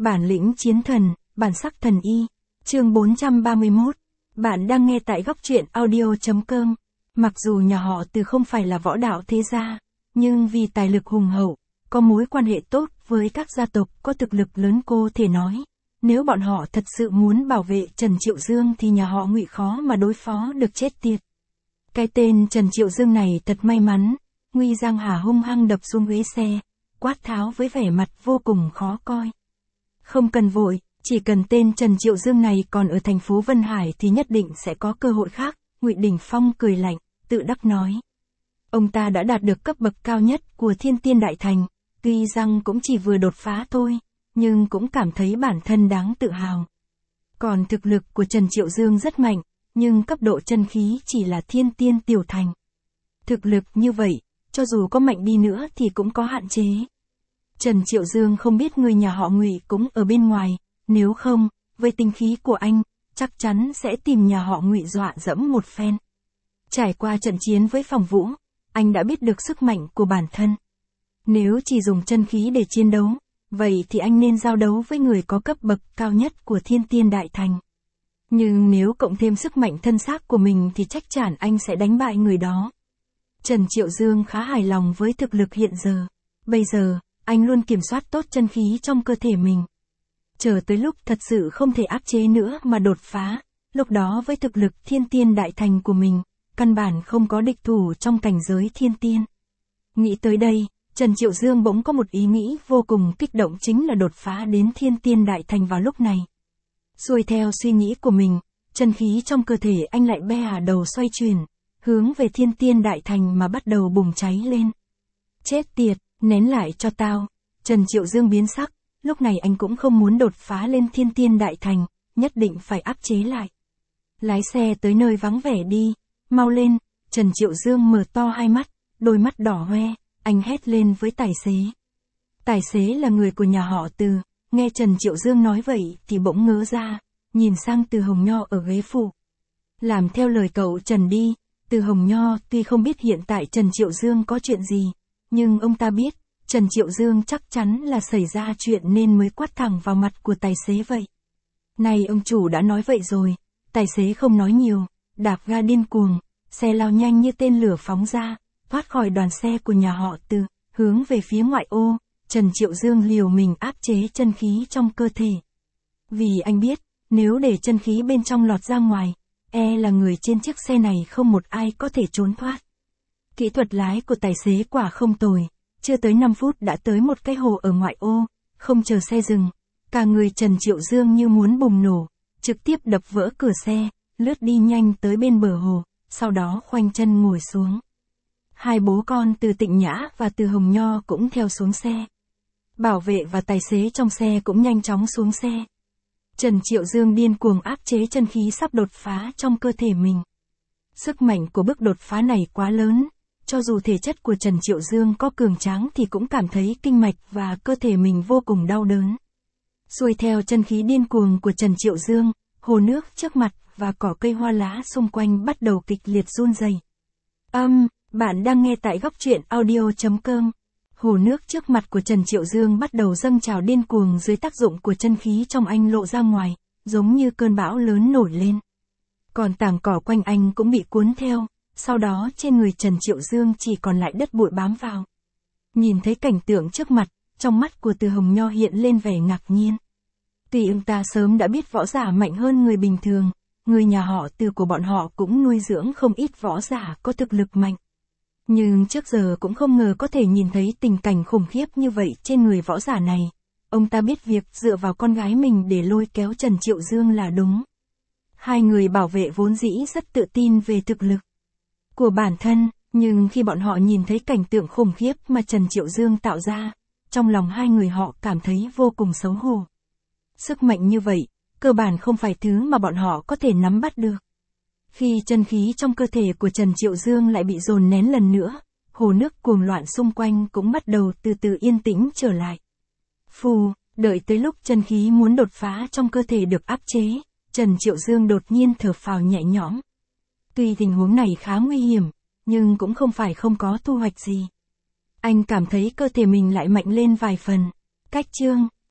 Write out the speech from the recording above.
Bản lĩnh chiến thần, bản sắc thần y. Chương 431. Bạn đang nghe tại góc truyện audio.com. Mặc dù nhà họ Từ không phải là võ đạo thế gia, nhưng vì tài lực hùng hậu, có mối quan hệ tốt với các gia tộc có thực lực lớn, cô thể nói, nếu bọn họ thật sự muốn bảo vệ Trần Triệu Dương thì nhà họ Ngụy khó mà đối phó được chết tiệt. Cái tên Trần Triệu Dương này thật may mắn. Ngụy Giang Hà hung hăng đập xuống ghế xe, quát tháo với vẻ mặt vô cùng khó coi. Không cần vội, chỉ cần tên Trần Triệu Dương này còn ở thành phố Vân Hải thì nhất định sẽ có cơ hội khác. Ngụy Đình Phong cười lạnh, tự đắc nói. Ông ta đã đạt được cấp bậc cao nhất của Thiên Tiên Đại Thành, tuy rằng cũng chỉ vừa đột phá thôi, nhưng cũng cảm thấy bản thân đáng tự hào. Còn thực lực của Trần Triệu Dương rất mạnh, nhưng cấp độ chân khí chỉ là Thiên Tiên Tiểu Thành. Thực lực như vậy, cho dù có mạnh đi nữa thì cũng có hạn chế. Trần Triệu Dương không biết người nhà họ Ngụy cũng ở bên ngoài, nếu không, với tinh khí của anh, chắc chắn sẽ tìm nhà họ Ngụy dọa dẫm một phen. Trải qua trận chiến với Phòng Vũ, anh đã biết được sức mạnh của bản thân. Nếu chỉ dùng chân khí để chiến đấu, vậy thì anh nên giao đấu với người có cấp bậc cao nhất của Thiên Tiên Đại Thành. Nhưng nếu cộng thêm sức mạnh thân xác của mình thì chắc chắn anh sẽ đánh bại người đó. Trần Triệu Dương khá hài lòng với thực lực hiện giờ. Bây giờ, anh luôn kiểm soát tốt chân khí trong cơ thể mình. Chờ tới lúc thật sự không thể áp chế nữa mà đột phá, lúc đó với thực lực Thiên Tiên Đại Thành của mình, căn bản không có địch thủ trong cảnh giới Thiên Tiên. Nghĩ tới đây, Trần Triệu Dương bỗng có một ý nghĩ vô cùng kích động, chính là đột phá đến Thiên Tiên Đại Thành vào lúc này. Xuôi theo suy nghĩ của mình, chân khí trong cơ thể anh lại đầu xoay chuyển, hướng về Thiên Tiên Đại Thành mà bắt đầu bùng cháy lên. Chết tiệt, nén lại cho tao. Trần Triệu Dương biến sắc, lúc này anh cũng không muốn đột phá lên Thiên Tiên Đại Thành, nhất định phải áp chế lại. Lái xe tới nơi vắng vẻ đi, mau lên. Trần Triệu Dương mở to hai mắt, đôi mắt đỏ hoe, anh hét lên với tài xế. Tài xế là người của nhà họ Từ, nghe Trần Triệu Dương nói vậy thì bỗng ngớ ra, nhìn sang Từ Hồng Nho ở ghế phụ. Làm theo lời cậu Trần đi. Từ Hồng Nho tuy không biết hiện tại Trần Triệu Dương có chuyện gì, nhưng ông ta biết, Trần Triệu Dương chắc chắn là xảy ra chuyện nên mới quát thẳng vào mặt của tài xế vậy. Này ông chủ đã nói vậy rồi, tài xế không nói nhiều, đạp ga điên cuồng, xe lao nhanh như tên lửa phóng ra, thoát khỏi đoàn xe của nhà họ Từ, hướng về phía ngoại ô. Trần Triệu Dương liều mình áp chế chân khí trong cơ thể. Vì anh biết, nếu để chân khí bên trong lọt ra ngoài, là người trên chiếc xe này không một ai có thể trốn thoát. Kỹ thuật lái của tài xế quả không tồi, chưa tới 5 phút đã tới một cái hồ ở ngoại ô, không chờ xe dừng, cả người Trần Triệu Dương như muốn bùng nổ, trực tiếp đập vỡ cửa xe, lướt đi nhanh tới bên bờ hồ, sau đó khoanh chân ngồi xuống. Hai bố con Từ Tịnh Nhã và Từ Hồng Nho cũng theo xuống xe. Bảo vệ và tài xế trong xe cũng nhanh chóng xuống xe. Trần Triệu Dương điên cuồng áp chế chân khí sắp đột phá trong cơ thể mình. Sức mạnh của bước đột phá này quá lớn, cho dù thể chất của Trần Triệu Dương có cường tráng thì cũng cảm thấy kinh mạch và cơ thể mình vô cùng đau đớn. Xuôi theo chân khí điên cuồng của Trần Triệu Dương, hồ nước trước mặt và cỏ cây hoa lá xung quanh bắt đầu kịch liệt run rẩy. Bạn đang nghe tại góc truyện audio.com. Hồ nước trước mặt của Trần Triệu Dương bắt đầu dâng trào điên cuồng dưới tác dụng của chân khí trong anh lộ ra ngoài, giống như cơn bão lớn nổi lên. Còn tảng cỏ quanh anh cũng bị cuốn theo, sau đó trên người Trần Triệu Dương chỉ còn lại đất bụi bám vào. Nhìn thấy cảnh tượng trước mặt, trong mắt của Từ Hồng Nho hiện lên vẻ ngạc nhiên. Tuy ông ta sớm đã biết võ giả mạnh hơn người bình thường, người nhà họ Từ của bọn họ cũng nuôi dưỡng không ít võ giả có thực lực mạnh. Nhưng trước giờ cũng không ngờ có thể nhìn thấy tình cảnh khủng khiếp như vậy trên người võ giả này. Ông ta biết việc dựa vào con gái mình để lôi kéo Trần Triệu Dương là đúng. Hai người bảo vệ vốn dĩ rất tự tin về thực lực của bản thân, nhưng khi bọn họ nhìn thấy cảnh tượng khủng khiếp mà Trần Triệu Dương tạo ra, trong lòng hai người họ cảm thấy vô cùng xấu hổ. Sức mạnh như vậy, cơ bản không phải thứ mà bọn họ có thể nắm bắt được. Khi chân khí trong cơ thể của Trần Triệu Dương lại bị dồn nén lần nữa, hồ nước cuồng loạn xung quanh cũng bắt đầu từ từ yên tĩnh trở lại. Phù, đợi tới lúc chân khí muốn đột phá trong cơ thể được áp chế, Trần Triệu Dương đột nhiên thở phào nhẹ nhõm. Tuy tình huống này khá nguy hiểm, nhưng cũng không phải không có thu hoạch gì. Anh cảm thấy cơ thể mình lại mạnh lên vài phần. Cách chương